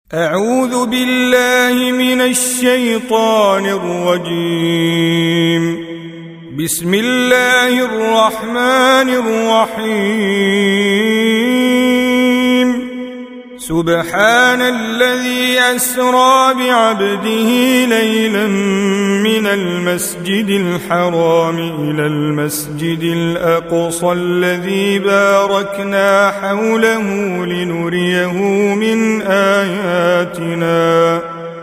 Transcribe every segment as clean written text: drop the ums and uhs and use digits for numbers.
أعوذ بالله من الشيطان الرجيم. بسم الله الرحمن الرحيم. سبحان الذي أسرى بعبده ليلا من المسجد الحرام إلى المسجد الأقصى الذي باركنا حوله لنريه من آياتنا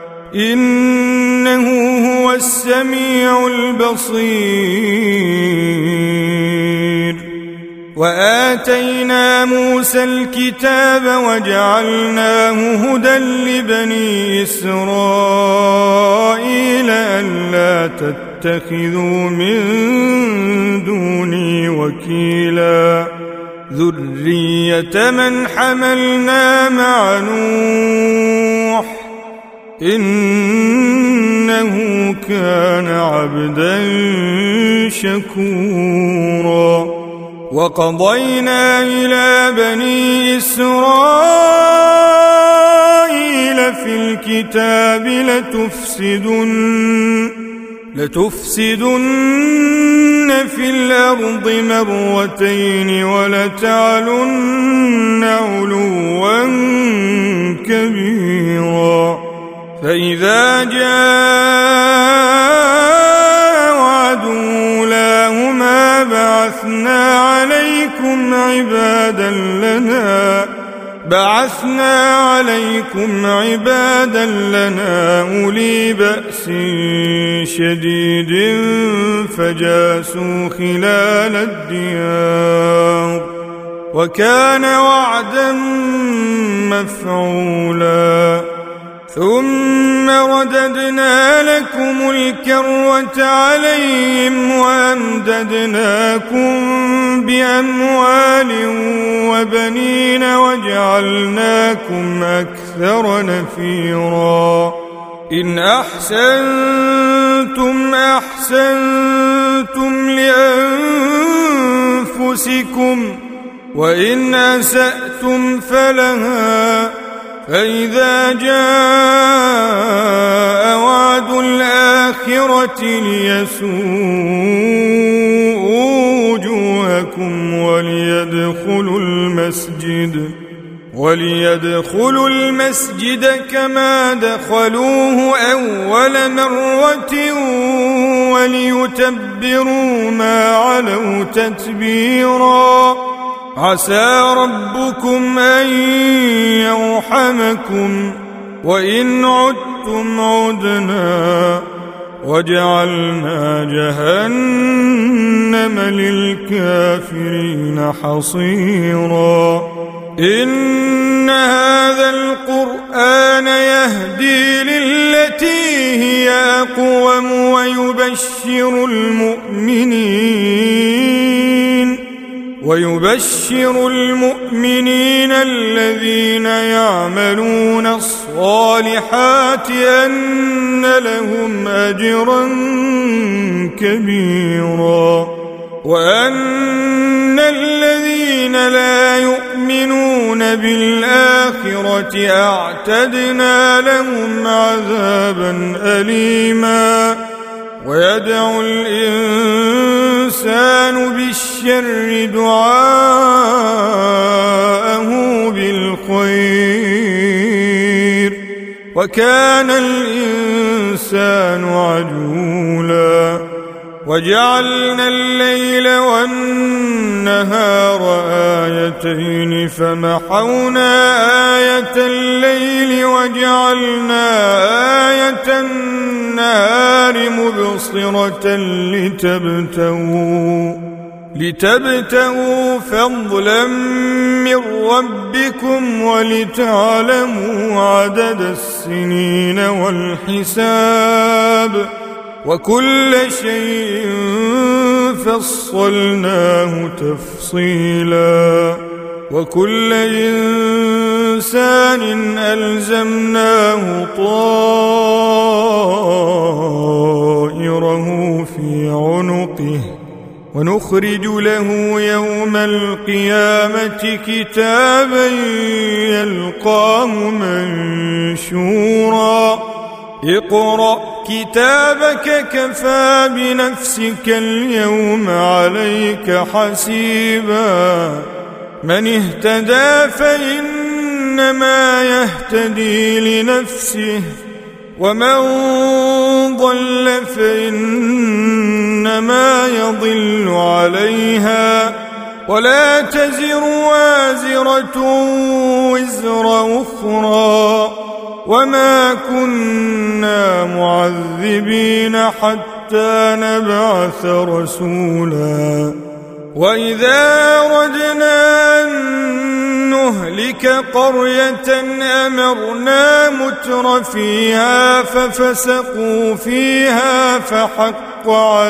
إنه هو السميع البصير. وآتينا موسى الكتاب وجعلناه هدى لبني إسرائيل ألا تتخذوا من دوني وكيلا ذرية من حملنا مع نوح إنه كان عبدا شكورا. وقضينا إلى بني إسرائيل في الكتاب لتفسدن في الأرض مرتين ولتعلن علوا كبيرا. فإذا جاء وعد أولاهما بعثنا عليكم عبادا لنا أولي بأس شديد فجاسوا خلال الديار وكان وعدا مفعولا. ثم رددنا لكم الكرة عليهم وأمددناكم بأموال وبنين وجعلناكم أكثر نفيرا. إن أحسنتم أحسنتم لأنفسكم وإن أسأتم فلها. فإذا جاء وعد الآخرة ليسوءوا وجوهكم وليدخلوا المسجد كما دخلوه أول مرة وليتبروا ما علوا تتبيرا. عسى ربكم أن يرحمكم وإن عدتم عدنا وجعلنا جهنم للكافرين حصيرا. إن هذا القرآن يهدي للتي هي أقوم ويبشر المؤمنين الذين يعملون الصالحات أن لهم أجرا كبيرا وأن الذين لا يؤمنون بالآخرة أعتدنا لهم عذابا أليما. ويدعو الإنسان بالشر دعاءه بالخير وكان الإنسان عجولا. وجعلنا الليل والنهار آيتين فمحونا آية الليل وجعلنا آية النهار مبصرة لتبتغوا فضلا من ربكم ولتعلموا عدد السنين والحساب وكل شيء فصلناه تفصيلا. وكل إنسان ألزمناه طائره في عنقه ونخرج له يوم القيامة كتابا يلقاه منشورا اقرأ كتابك كفى بنفسك اليوم عليك حسيبا من اهتدى فإنما يهتدي لنفسه ومن ضل فإنما يضل عليها ولا تزر وازرة وزر أخرى وما كنا معذبين حتى نبعث رسولا وإذا أردنا أن نهلك قرية أمرنا متر فيها ففسقوا فيها فحق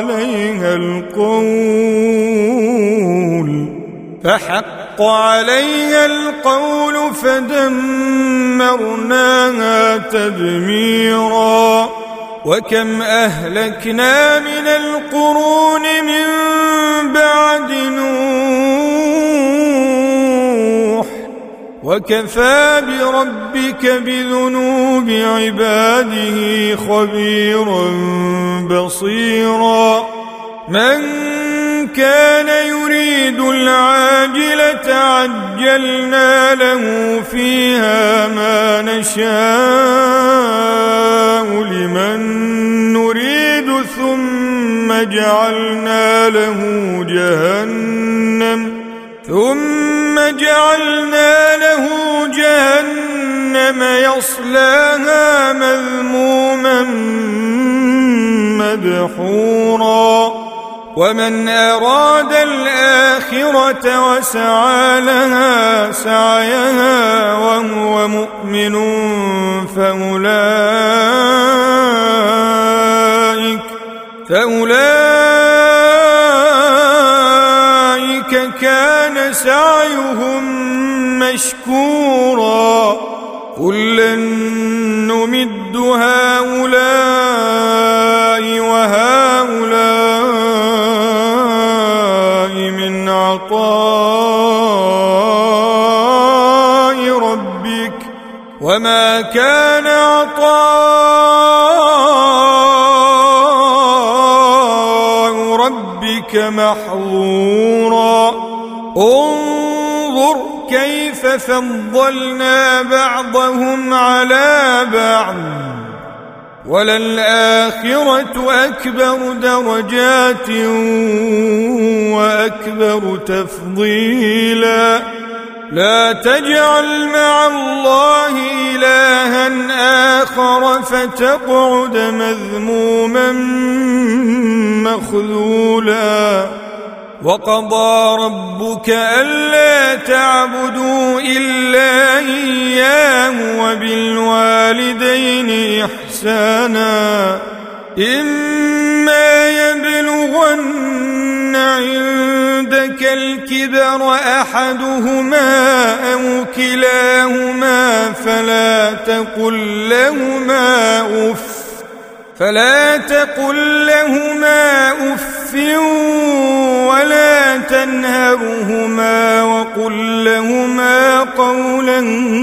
عليها القول فدمرناها تدميرا وكم أهلكنا من القرون من بعد نوح وكفى بربك بذنوب عباده خبيرا بصيرا من كان يريد العاجلة عجلنا له فيها ما نشاء لمن نريد ثم جعلنا له جهنم يصلاها مذموما مدحورا ومن أراد الآخرة وسعى لها سعيها وهو مؤمن فأولئك كان سعيهم مشكورا كلا نمد هؤلاء وهؤلاء من عطاء ربك وما كان عطاء ربك محظورا انظر كيف فضلنا بعضهم على بعض وللآخرة أكبر درجات وأكبر تفضيلا لا تجعل مع الله إلها آخر فتقعد مذموما مخذولا وقضى ربك ألا تعبدوا إلا إياه وبالوالدين إحسانا إما يبلغن عندك الكبر أحدهما أو كلاهما فلا تقل لهما أف ولا تنهرهما وقل لهما قولا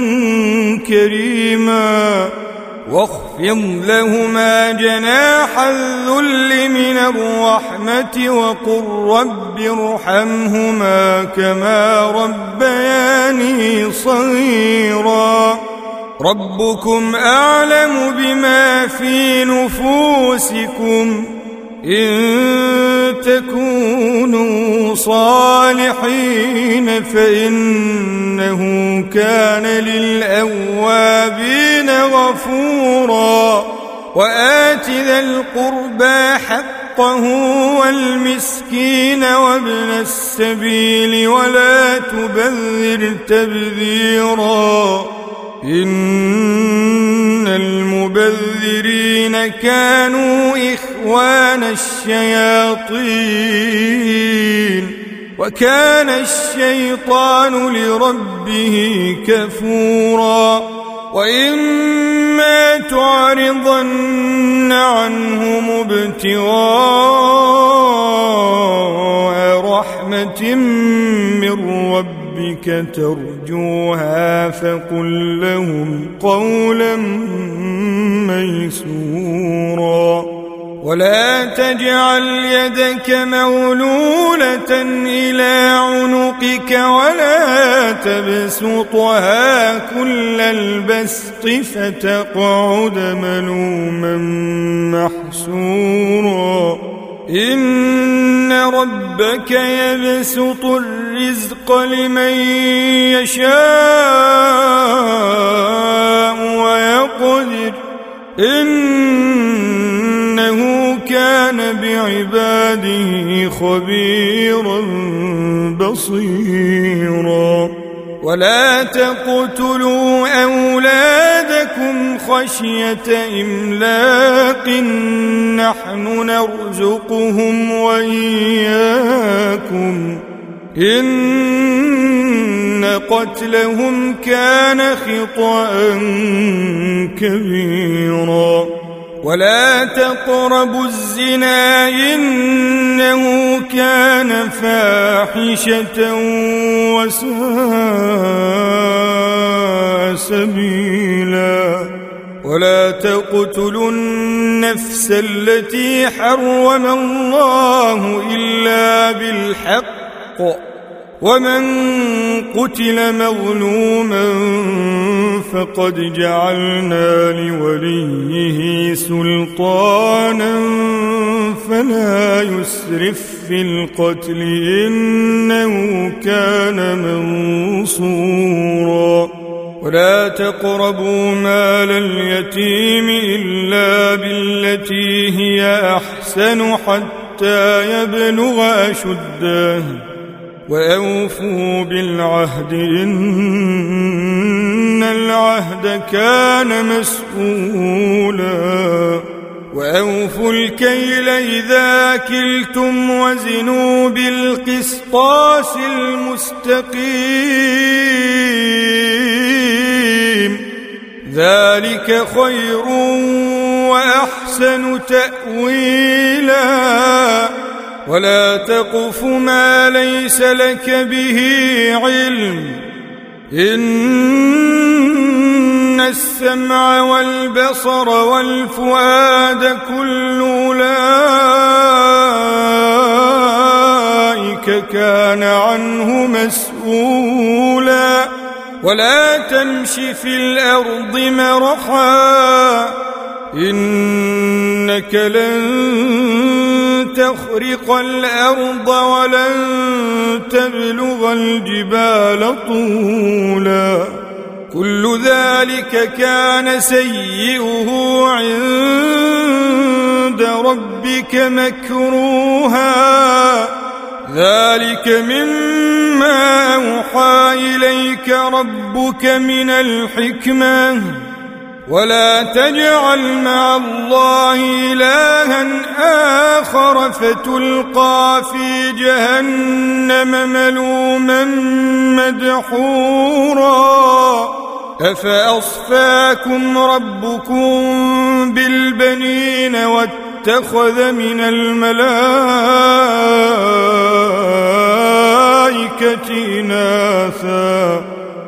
كريما واخفض لهما جناح الذل من الرحمة وقل رب ارحمهما كما ربياني صغيرا ربكم أعلم بما في نفوسكم إن تكونوا صالحين فإنه كان للأوابين غفورا وآت ذا القربى حقه والمسكين وابن السبيل ولا تبذر تبذيرا إن المبذرين كانوا إخوان الشياطين وكان الشيطان لربه كفورا وإما تعرضن عنهم ابتغاء رحمة من ربك ترجوها فقل لهم قولا ميسورا ولا تجعل يدك مغلولة إلى عنقك ولا تبسطها كل البسط فتقعد ملوما محسورا إن ربك يبسط الرزق لمن يشاء ويقدر إنه كان بعباده خبيرا بصيرا ولا تقتلوا أولادكم خشية إملاق نحن نرزقهم وإياكم إن قتلهم كان خطأ كبيرا ولا تقربوا الزنا إنه كان فاحشة وساء سبيلا ولا تقتلوا النفس التي حرم الله إلا بالحق ومن قتل مظلوما فقد جعلنا لوليه سلطانا فلا يسرف في القتل إنه كان منصورا ولا تقربوا مال اليتيم إلا بالتي هي أحسن حتى يبلغ أشده وأوفوا بالعهد إن العهد كان مسؤولا وأوفوا الكيل إذا كلتم وزنوا بالقسطاس المستقيم ذلك خير وأحسن تأويلا ولا تقف ما ليس لك به علم إن السمع والبصر والفؤاد كل أولئك كان عنه مسؤولا ولا تمش في الأرض مرحا إنك لن تخرق الأرض ولن تبلغ الجبال طولا كل ذلك كان سيئه عند ربك مكروها ذلك مما أوحى إليك ربك من الحكمة ولا تجعل مع الله إلها آخر فتلقى في جهنم ملوما مدحورا أفأصفاكم ربكم بالبنين واتخذ من الملائكة إناثا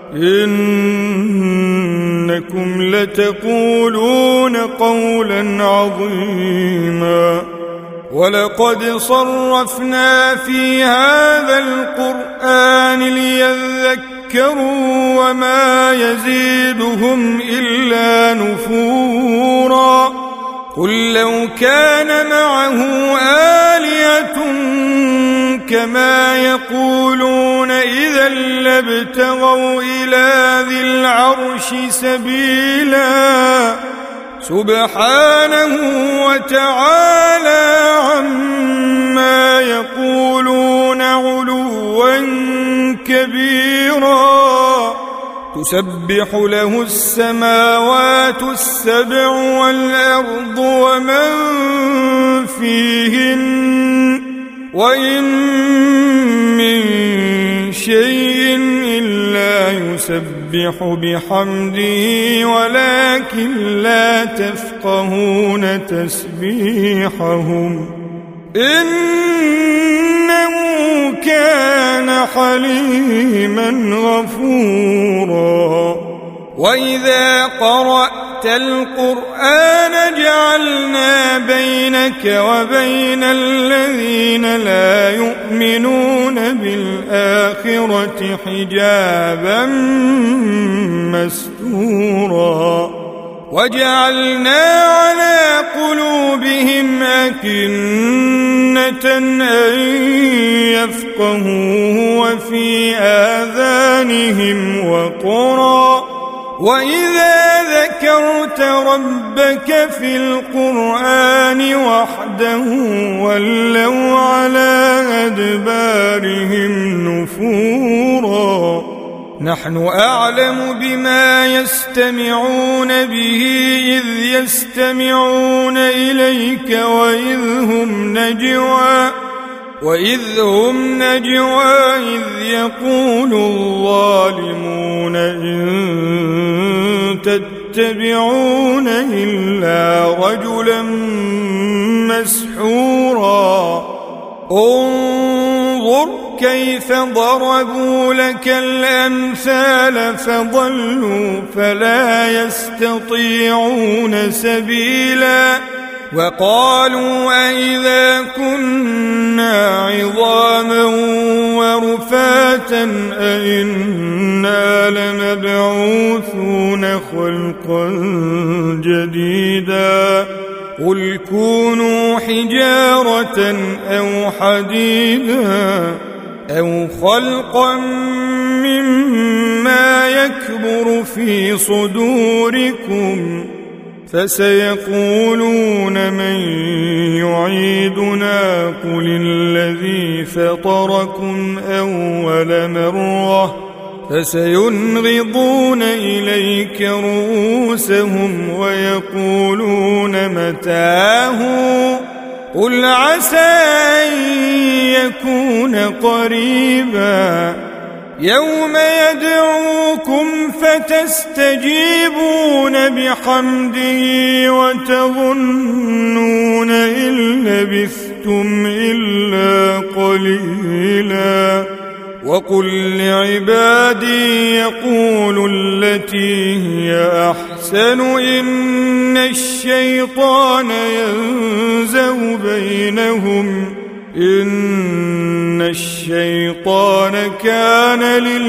إنكم لتقولون قولا عظيما ولقد صرفنا في هذا القرآن ليذكروا وما يزيدهم إلا نفورا قل لو كان معه آلهة كما يقولون إذا لابتغوا إلى ذي العرش سبيلا سبحانه وتعالى عما يقولون علوا كبيرا تسبح له السماوات السبع والأرض ومن فيهن وإن من شيء إلا يسبح بحمده ولكن لا تفقهون تسبيحهم إنه كان حليما غفورا وإذا قرأت القرآن جعلنا بينك وبين الذين لا يؤمنون بالآخرة حجابا مستورا وجعلنا على قلوبهم أكنة أن يفقهوه وفي آذانهم وقرا وإذا ذكرت ربك في القرآن وحده ولوا على أدبارهم نفورا نحن أعلم بما يستمعون به إذ يستمعون إليك وإذ هم نجوى إذ يقول الظالمون إن تتبعون إلا رجلا مسحورا انظر كيف ضربوا لك الأمثال فضلوا فلا يستطيعون سبيلا وقالوا أئذا كنا عظاما ورفاتا أئنا لمبعوثون خلقا جديدا قل كونوا حجارة أو حديدا أو خلقا مما يكبر في صدوركم فسيقولون من يعيدنا قل الذي فطركم أول مرة فسينغضون إليك رؤوسهم ويقولون متاه قل عسى أن يكون قريبا يوم يدعوكم فتستجيبون بحمده وتظنون إن لبثتم إلا قليلا وقل لعبادي يقولوا التي هي أحسن إن الشيطان ينزغ بينهم إن الشيطان كان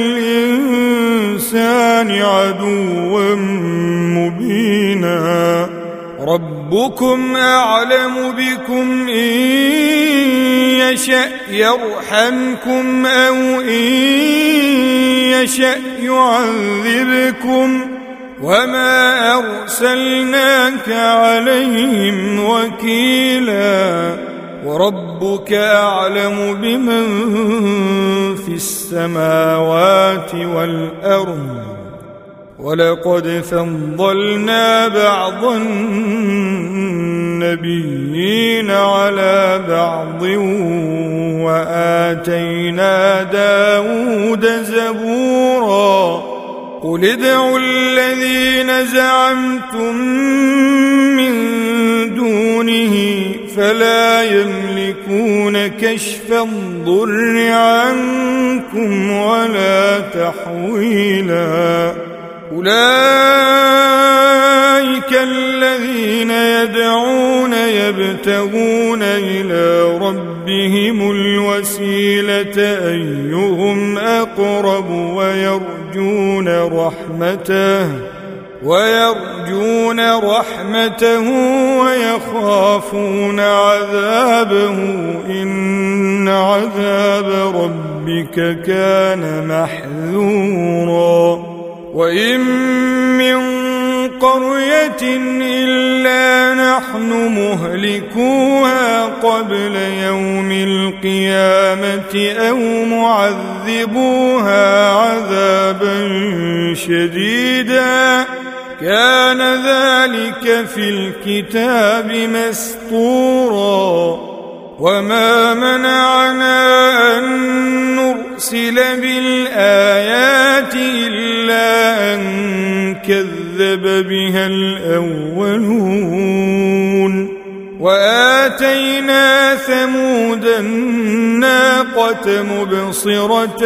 للإنسان عدوا مبينا ربكم أعلم بكم إن يشأ يرحمكم أو إن يشأ يعذبكم وما أرسلناك عليهم وكيلا وربك أعلم بمن في السماوات والأرض ولقد فضلنا بعض النبيين على بعض وآتينا داود زبورا قل ادعوا الذين زعمتم من دونه فلا يملكون كشف الضر عنكم ولا تحويلا أولئك الذين يدعون يبتغون إلى ربهم الوسيلة أيهم أقرب ويرجون رحمته ويخافون عذابه إن عذاب ربك كان محذورا وإن من قرية إلا نحن مهلكوها قبل يوم القيامة أو معذبوها عذابا شديدا كان ذلك في الكتاب مسطورا وما منعنا أن نرسل بالآيات إلا أن كذب بها الأولون وآتينا ثمود الناقة مبصرة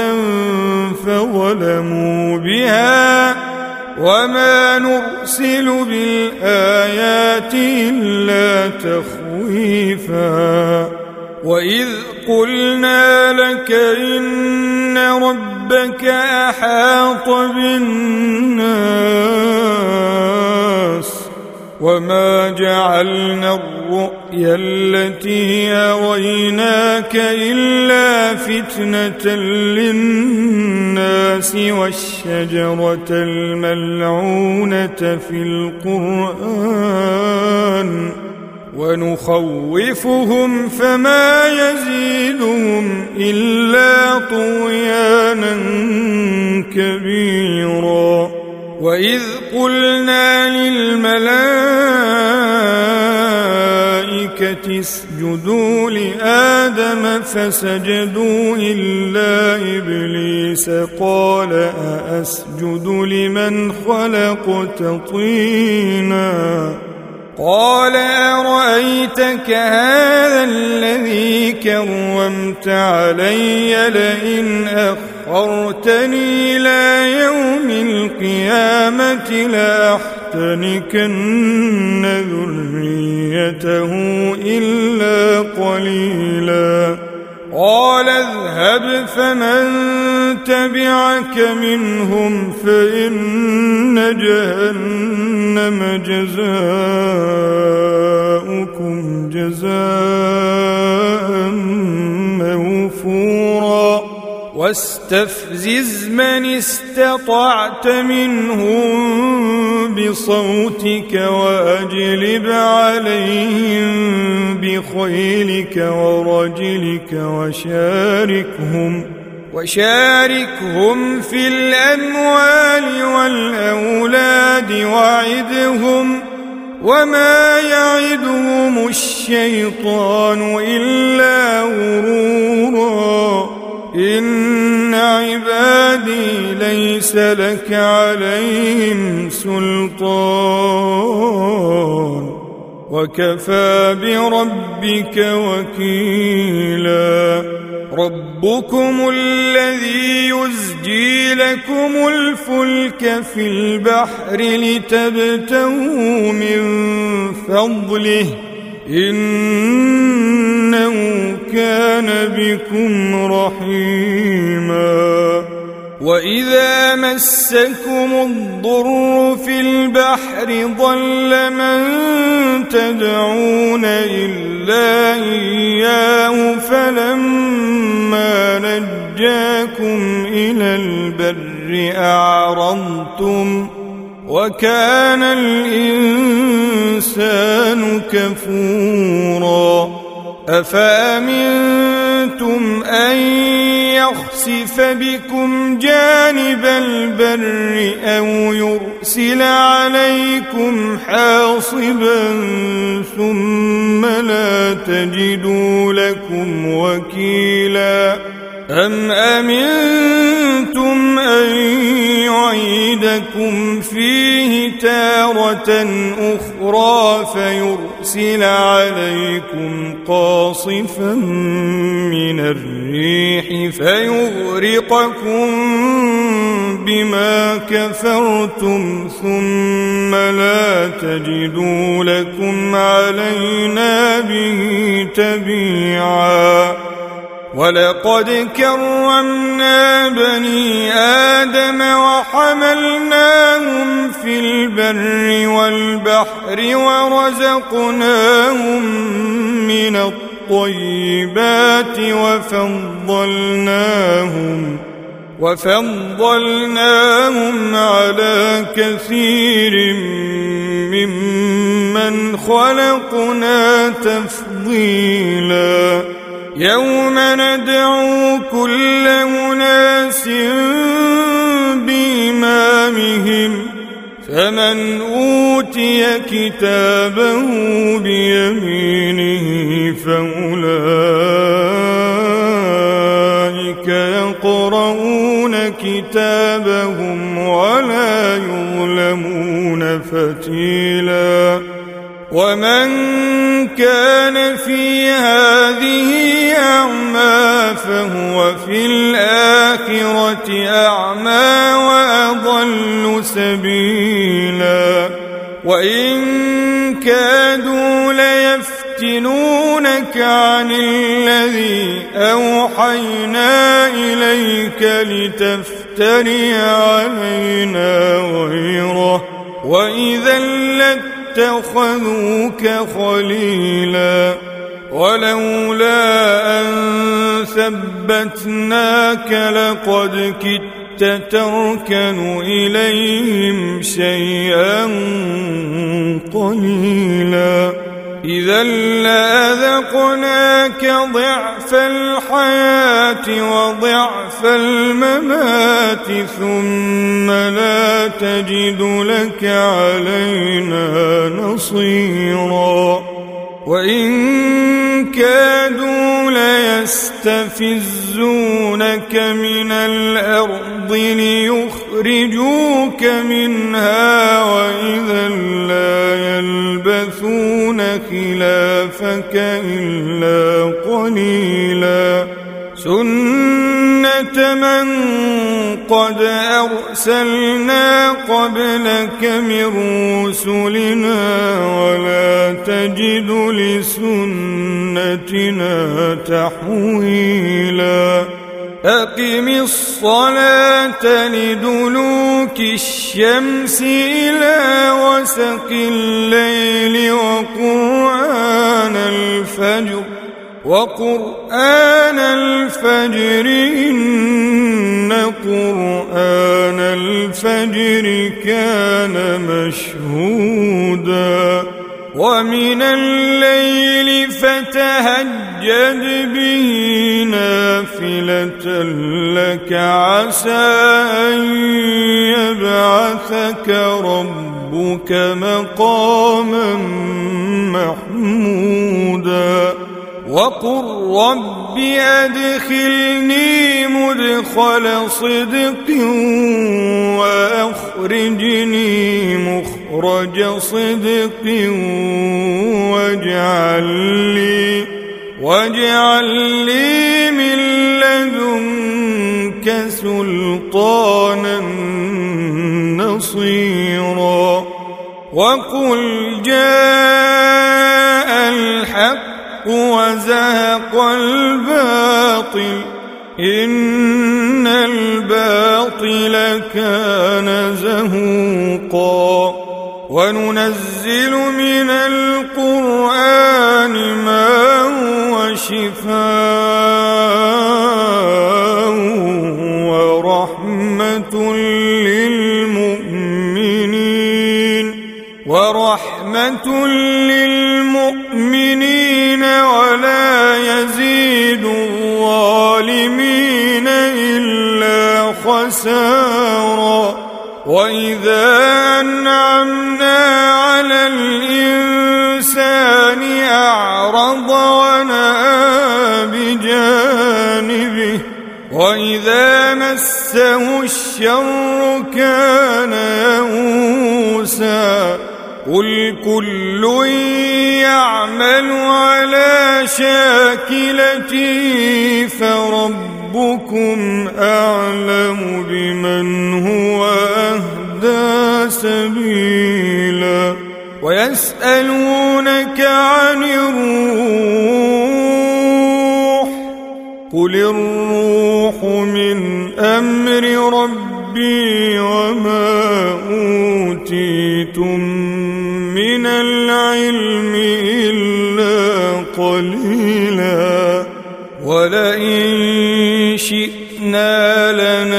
فظلموا بها وما نرسل بالآيات إلا تخويفا وإذ قلنا لك إن ربك أحاط بالناس وما جعلنا الرؤيا التي أريناك إلا فتنة للناس والشجرة الملعونة في القرآن ونخوفهم فما يزيدهم إلا طغيانا كبيرا وإذ قلنا للملائكة اسجدوا لآدم فسجدوا إلا إبليس قال أأسجد لمن خلقت طينا قال أرأيتك هذا الذي كرمت علي لئن أخرتني إلى يوم القيامة لأحتنكن ذريته إلا قليلا قال اذهب فمن تبعك منهم فإن جهنم جزاؤكم جزاء موفورا واستفزز من استطعت منهم بصوتك وأجلب عليهم بخيلك ورجلك وشاركهم في الأموال والأولاد وعدهم وما يعدهم الشيطان إلا غرورا إن عبادي ليس لك عليهم سلطان وكفى بربك وكيلا ربكم الذي يزجي لكم الفلك في البحر لتبتغوا من فضله إنه كان بكم رحيما وإذا مسكم الضر في البحر ضل من تدعون إلا إياه فلما نجاكم إلى البر أعرضتم وكان الإنسان كفورا أفأمنتم أن يخسف بكم جانب البر أو يرسل عليكم حاصبا ثم لا تجدوا لكم وكيلا أم أمنتم أن يعيدكم فيه تارة أخرى فيرسل عليكم قاصفا من الريح فيغرقكم بما كفرتم ثم لا تجدوا لكم علينا به تبيعا ولقد كرمنا بني آدم وحملناهم في البر والبحر ورزقناهم من الطيبات وفضلناهم على كثير ممن خلقنا تفضيلا يوم ندعو كل أناس بإمامهم فمن أوتي كتابه بيمينه فأولئك يقرؤون كتابهم ولا يظلمون فتيلا ومن كان سبيلا وإن كادوا ليفتنونك عن الذي أوحينا إليك لتفتري علينا غيره وإذا لاتخذوك خليلا ولولا أن ثبتناك لقد كدت تركن إليهم شيئا قليلا إذا لأذقناك ضعف الحياة وضعف الممات ثم لا تجد لك علينا نصيرا وإن كادوا ليستفزونك من الأرض ليخرجوك منها وإذا لا يلبثون خلافك إلا قليلا سنة من قد أرسلنا قبلك من رسلنا ولا تجد لسنتنا تحويلا أقم الصلاة لدلوك الشمس إلى وسق الليل وقرآن الفجر إن قرآن الفجر كان مشهودا ومن الليل فتهجد به نافلة لك عسى أن يبعثك ربك مقاما محمودا وقل رب أدخلني مدخل صدق وأخرجني مخرج صدق واجعل لي من لدنك سلطانا نصيرا وقل جاء الحق وزهق الباطل إن الباطل كان زهوقا وننزل من القرآن ما هو شفاء ورحمة للمؤمنين ولا يزيد الظالمين إلا خسارا وإذا أنعمنا على الإنسان أعرض ونأى بجانبه وإذا مسه الشر كان يئوسا قل كل يعمل على شاكلته فربكم أعلم بمن هو أهدى سبيلا ويسألونك عن الروح قل الروح من أمر ربي وما أوتيتم من العلم إلا قليلا ولئن شئنا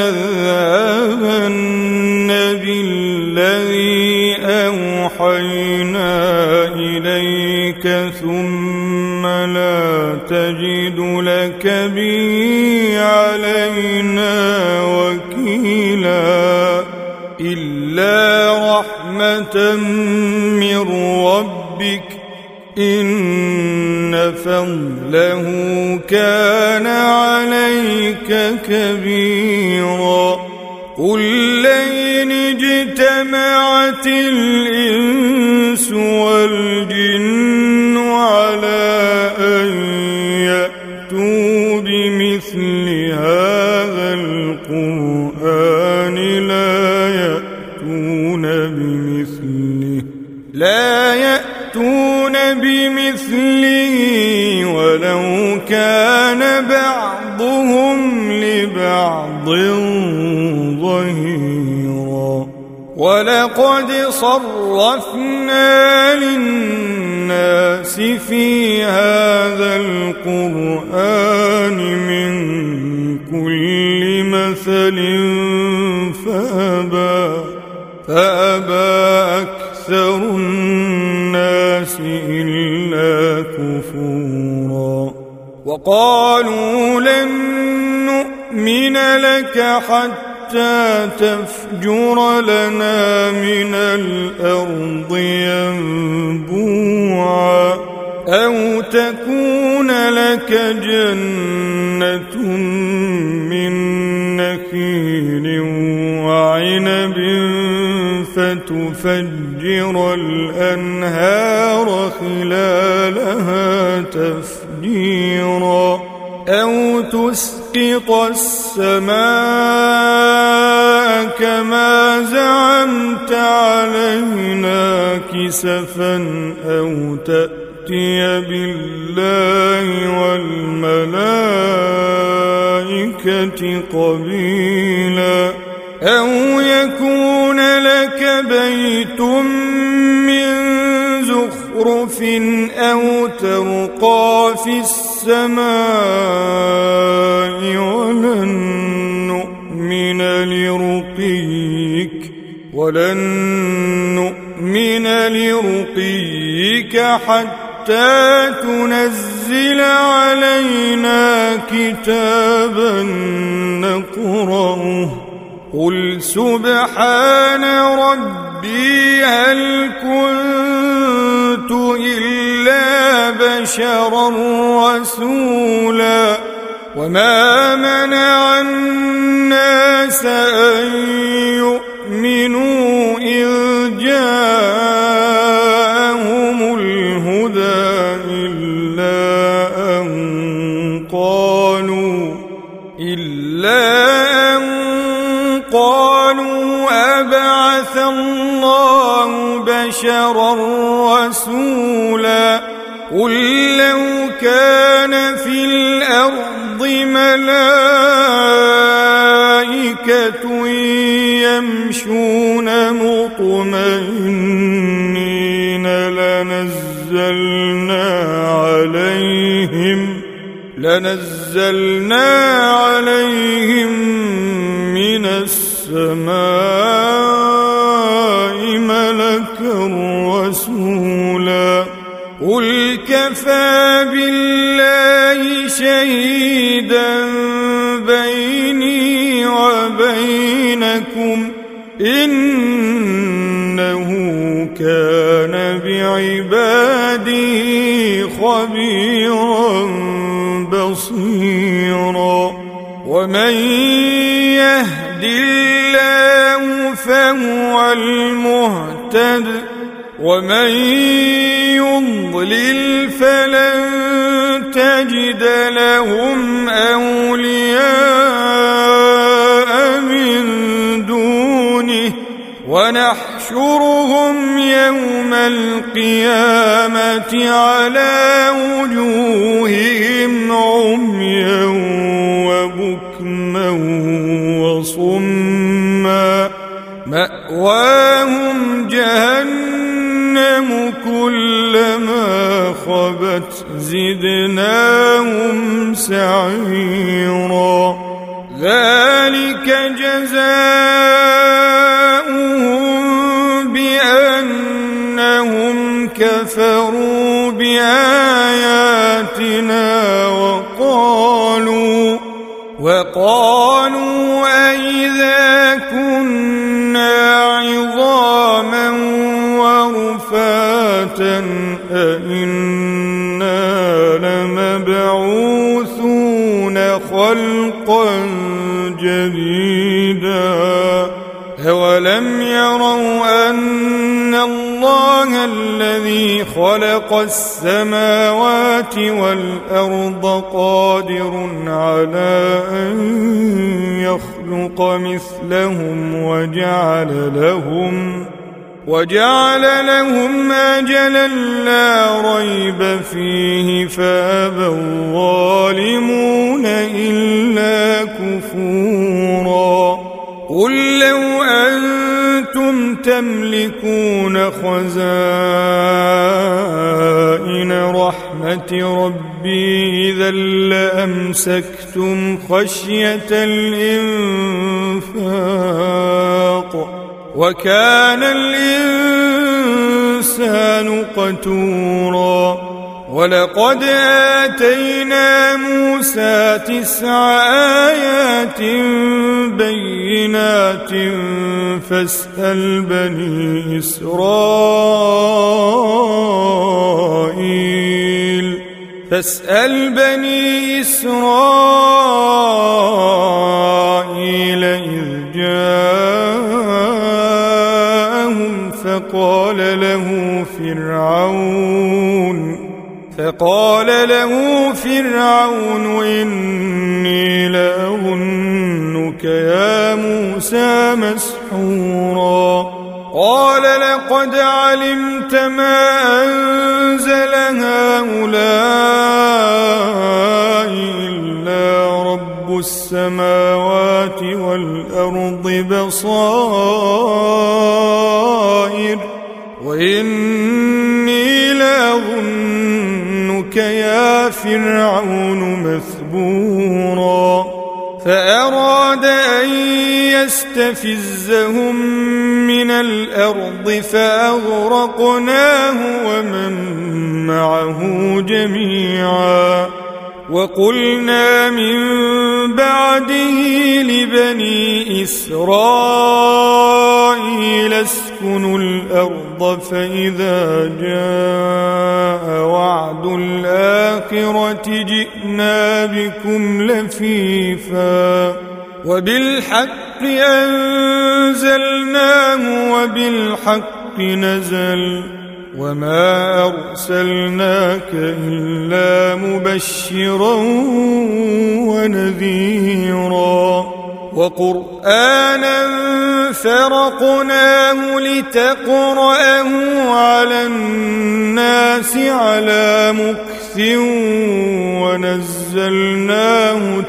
لنذهبن بالذي أوحينا إليك ثم لا تجد لك به علينا وكيلا إلا رحمة من ربك إن فضله كان عليك كبيرا قل لئن اجتمعت الإنس والجن على أن يأتوا بمثل هذا القرآن لا يأتون يأتون بمثله ولو كان بعضهم لبعض ظهيرا ولقد صرفنا للناس في هذا القرآن من كل مثل فأبى أكثر الناس إلا كفورا وقالوا لن نؤمن لك حتى تفجر لنا من الأرض ينبوعا أو تكون لك جنة من نخيل وعنب فتفجر الأنهار خلالها تفجيرا أو تسقط السماء كما زعمت علينا كسفا أو تأتي بالله والملائكة قبيلا أو يكون لك بيت من زخرف أو ترقى في السماء ولن نؤمن لرقيك حتى تنزل علينا كتابا نقرأه قل سبحان ربي هل كنت إلا بشرا رسولا وما منع الناس أن يؤمنوا إذ جاءهم الهدى إلا أن قالوا أبعث الله بشرا رسولا قل لو كان في الأرض ملائكة يمشون مطمئنين لنزلنا عليهم من السماء ملكا رسولا قل كفى بالله شهيدا بيني وبينكم إنه كان بعباده خبيرا بصيرا ومن يهد الله فهو المهتد ومن يضلل فلن تجد لهم أولياء من دونه ونحشرهم يوم القيامة على وجوههم عميا وبكما وصما مأواهم جهنم كلما خبت زدناهم سعيرا ذلك جزاؤهم بأنهم كفروا بآياتنا وقالوا أئذا كنا عظاما ورفاتا أئنا لمبعوثون خلقا جديدا أولم يروا أن الله الله الذي خلق السماوات والأرض قادر على أن يخلق مثلهم وجعل لهم أجلا لا ريب فيه فأبى الظالمون إلا كفورا قل لو أنتم تملكون خزائن رحمة ربي إذا لأمسكتم خشية الإنفاق وكان الإنسان قتورا ولقد آتينا موسى 9 آيات بينات فاسأل بني إسرائيل إذ جاءهم فقال له فرعون إني لأظنك يا موسى مسحورا قال لقد علمت ما أنزل هؤلاء إلا رب السماوات والأرض بصائر وإني لأظنك يا فرعون مثبورا فأراد أن يستفزهم من الأرض فأغرقناه ومن معه جميعا وقلنا من بعده لبني إسرائيل اسكنوا الأرض فإذا جاء وعد الآخرة جئنا بكم لفيفا وبالحق أنزلناه وبالحق نزل وما أرسلناك إلا مبشرا ونذيرا وقرآنا فرقناه لتقرأه على الناس على مكث ونزلناه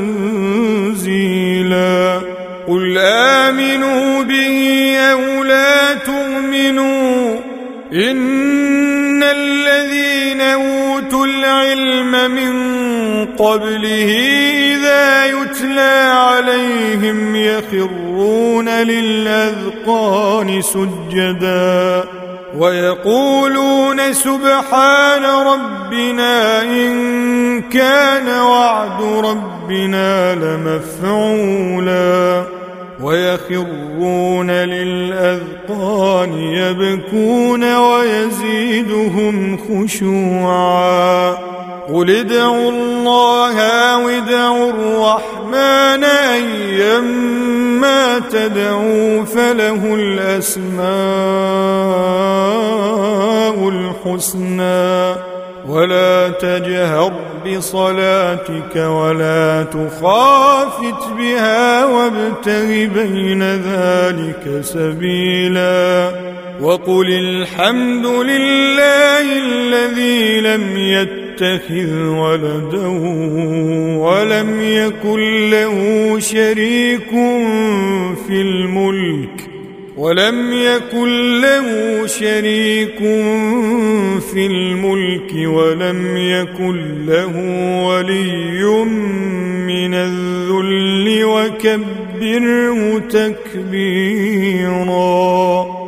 تنزيلا قل آمنوا به أو لا تؤمنوا إن الذين أوتوا العلم من قبله إذا يتلى عليهم يخرون للأذقان سجدا ويقولون سبحان ربنا إن كان وعد ربنا لمفعولا ويخرون للأذقان يبكون ويزيدهم خشوعا قل ادعوا الله أو ادعوا الرحمن أيما تدعوا فله الأسماء الحسنى ولا تجهر بصلاتك ولا تخافت بها وابتغ بين ذلك سبيلا وقل الحمد لله الذي لم يتخذ ولدا ولم يكن له شريك في الملك ولم يكن له ولي من الذل وكبره تكبيرا